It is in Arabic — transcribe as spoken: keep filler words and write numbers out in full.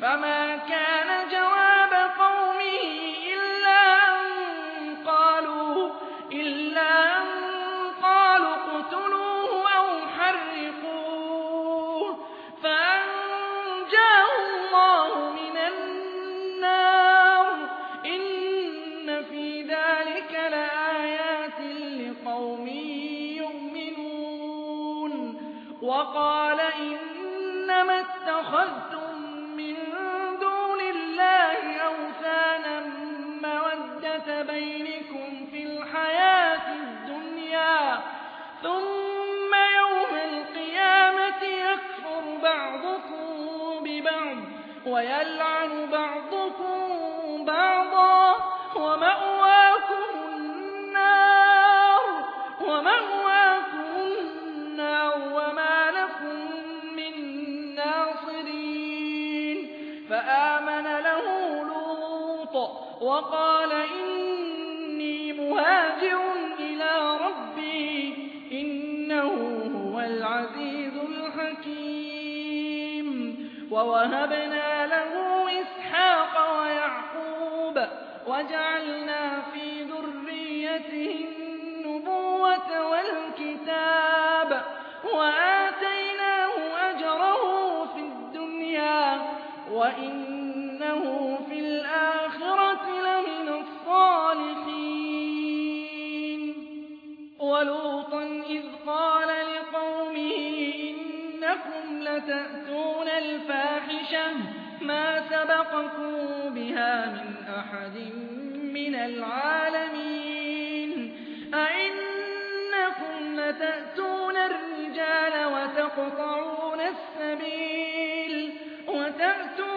فما كان جواب قومه إلا أن قالوا إلا أن قالوا اقتلوه أو حرقوه فأنجاه الله من النار إن في ذلك لآيات لقوم يؤمنون وقال إنما اتخذتم من دون الله أوثانا مودة بينكم في الحياة الدنيا ثم يوم القيامة يكفر بعضكم ببعض ويلعن بعضكم بعضا ومأواكم النار ومأواكم النار وما لكم من ناصرين فآمن له لوط وقال إني مهاجر إلى ربي إنه هو العزيز الحكيم ووهبنا له إسحاق ويعقوب وجعلنا في ذريته النبوة والكتاب وآتيناه أجره في الدنيا وإنه في الآخرة لمن الصالحين ولوطا إذ قال لقومه إنكم لتأتون الفاحشة ما سبقكم بها من أحد من العالمين أئنكم لتأتون الرجال وتقطعون السبيل وتأتون